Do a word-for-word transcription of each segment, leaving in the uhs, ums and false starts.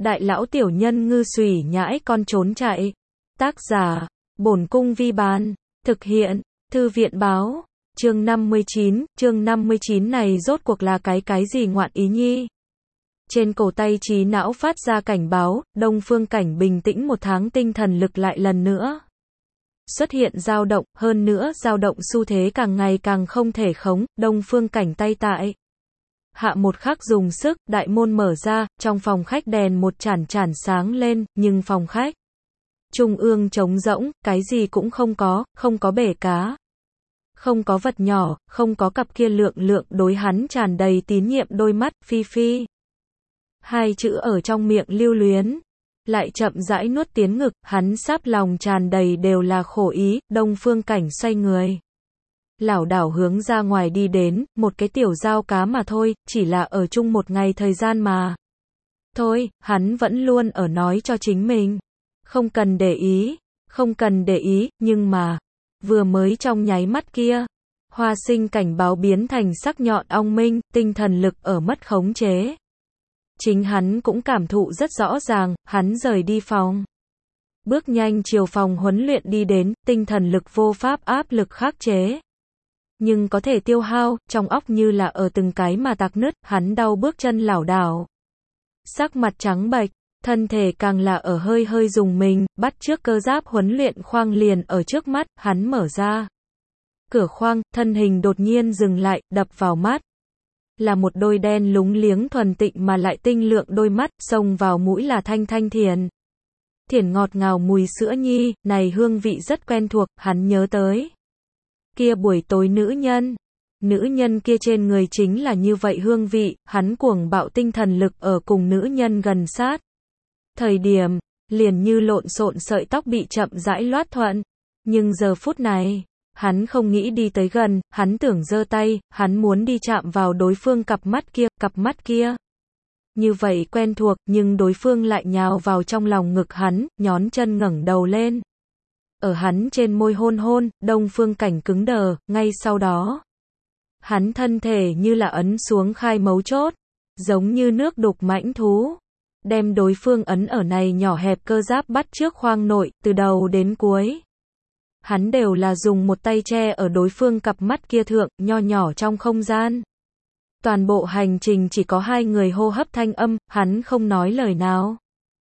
Đại lão tiểu nhân ngư xùy nhãi con trốn chạy. Tác giả, Bổn Cung Vi Bán. Thực hiện, Thư viện Báo. Chương năm mươi chín, chương năm mươi chín này rốt cuộc là cái cái gì ngoạn ý nhi? Trên cổ tay trí não phát ra cảnh báo, Đông Phương Cảnh bình tĩnh một tháng tinh thần lực lại lần nữa xuất hiện dao động, hơn nữa dao động xu thế càng ngày càng không thể khống, Đông Phương Cảnh tay tại hạ một khắc dùng sức, đại môn mở ra, trong phòng khách đèn một chản chản sáng lên, nhưng phòng khách trung ương trống rỗng, cái gì cũng không có, không có bể cá, không có vật nhỏ, không có cặp kia lượng lượng đối hắn tràn đầy tín nhiệm đôi mắt, phi phi. Hai chữ ở trong miệng lưu luyến, lại chậm rãi nuốt tiến ngực, hắn sắp lòng tràn đầy đều là khổ ý, Đông Phương Cảnh xoay người. Lảo đảo hướng ra ngoài đi đến, một cái tiểu dao cá mà thôi, chỉ là ở chung một ngày thời gian mà. Thôi, hắn vẫn luôn ở nói cho chính mình. Không cần để ý, không cần để ý, nhưng mà, vừa mới trong nháy mắt kia, Hoa Sinh cảnh báo biến thành sắc nhọn ong minh, tinh thần lực ở mất khống chế. Chính hắn cũng cảm thụ rất rõ ràng, hắn rời đi phòng. Bước nhanh chiều phòng huấn luyện đi đến, tinh thần lực vô pháp áp lực khắc chế. Nhưng có thể tiêu hao, trong óc như là ở từng cái mà tạc nứt, hắn đau bước chân lảo đảo. Sắc mặt trắng bệch, thân thể càng là ở hơi hơi dùng mình, bắt trước cơ giáp huấn luyện khoang liền ở trước mắt, hắn mở ra cửa khoang, thân hình đột nhiên dừng lại, đập vào mắt là một đôi đen lúng liếng thuần tịnh mà lại tinh lượng đôi mắt, xông vào mũi là thanh thanh thiền. Thiền ngọt ngào mùi sữa nhi, này hương vị rất quen thuộc, hắn nhớ tới kia buổi tối nữ nhân. Nữ nhân kia trên người chính là như vậy hương vị, hắn cuồng bạo tinh thần lực ở cùng nữ nhân gần sát. Thời điểm, liền như lộn xộn sợi tóc bị chậm rãi loát thuận. Nhưng giờ phút này, hắn không nghĩ đi tới gần, hắn tưởng giơ tay, hắn muốn đi chạm vào đối phương cặp mắt kia, cặp mắt kia. Như vậy quen thuộc, nhưng đối phương lại nhào vào trong lòng ngực hắn, nhón chân ngẩng đầu lên. Ở hắn trên môi hôn hôn, Đông Phương Cảnh cứng đờ, ngay sau đó. Hắn thân thể như là ấn xuống khai mấu chốt, giống như nước đục mãnh thú. Đem đối phương ấn ở này nhỏ hẹp cơ giáp bắt trước khoang nội, từ đầu đến cuối. Hắn đều là dùng một tay che ở đối phương cặp mắt kia thượng, nho nhỏ trong không gian. Toàn bộ hành trình chỉ có hai người hô hấp thanh âm, hắn không nói lời nào.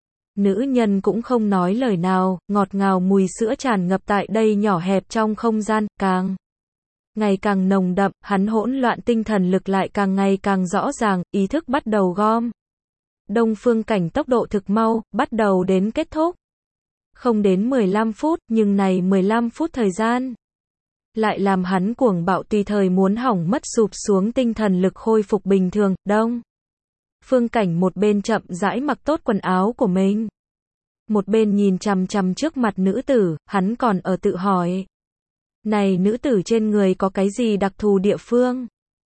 Nữ nhân cũng không nói lời nào, ngọt ngào mùi sữa tràn ngập tại đây nhỏ hẹp trong không gian, càng ngày càng nồng đậm, hắn hỗn loạn tinh thần lực lại càng ngày càng rõ ràng, ý thức bắt đầu gom. Đông Phương Cảnh tốc độ thực mau, bắt đầu đến kết thúc. Không đến mười lăm phút, nhưng này mười lăm phút thời gian lại làm hắn cuồng bạo tùy thời muốn hỏng mất sụp xuống tinh thần lực khôi phục bình thường. Đông Phương Cảnh một bên chậm rãi mặc tốt quần áo của mình, một bên nhìn chằm chằm trước mặt nữ tử, hắn còn ở tự hỏi. Này nữ tử trên người có cái gì đặc thù địa phương?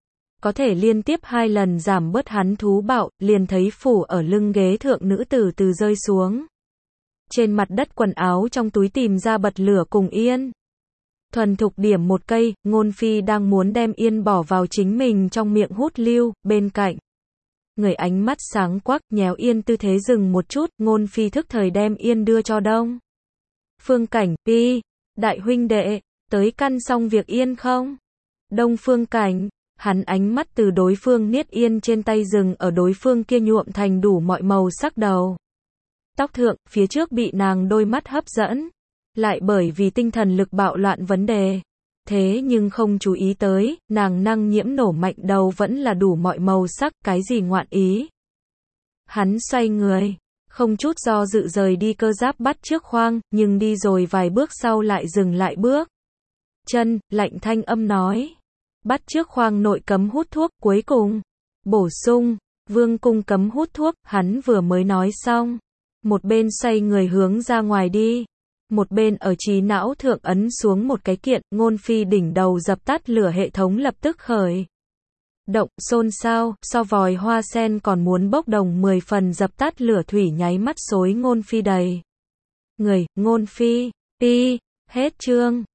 Có thể liên tiếp hai lần giảm bớt hắn thú bạo, liền thấy phủ ở lưng ghế thượng nữ tử từ rơi xuống. Trên mặt đất quần áo trong túi tìm ra bật lửa cùng yên. Thuần thục điểm một cây, Ngôn Phi đang muốn đem yên bỏ vào chính mình trong miệng hút lưu, bên cạnh. Người ánh mắt sáng quắc, nhéo yên tư thế dừng một chút, Ngôn Phi thức thời đem yên đưa cho Đông Phương Cảnh, Pi, đại huynh đệ, tới căn xong việc yên không? Đông Phương Cảnh, hắn ánh mắt từ đối phương niết yên trên tay dừng ở đối phương kia nhuộm thành đủ mọi màu sắc đầu tóc thượng, phía trước bị nàng đôi mắt hấp dẫn, lại bởi vì tinh thần lực bạo loạn vấn đề. Thế nhưng không chú ý tới, nàng năng nhiễm nổ mạnh đầu vẫn là đủ mọi màu sắc, cái gì ngoạn ý. Hắn xoay người, không chút do dự rời đi cơ giáp bắt trước khoang, nhưng đi rồi vài bước sau lại dừng lại bước chân, lạnh thanh âm nói. Bắt trước khoang nội cấm hút thuốc, cuối cùng bổ sung, vương cung cấm hút thuốc, hắn vừa mới nói xong. Một bên xoay người hướng ra ngoài đi, một bên ở trí não thượng ấn xuống một cái kiện, Ngôn Phi đỉnh đầu dập tắt lửa hệ thống lập tức khởi động, xôn xao, so vòi hoa sen còn muốn bốc đồng mười phần dập tắt lửa thủy nháy mắt xối Ngôn Phi đầy người. Ngôn Phi, pi, hết chương.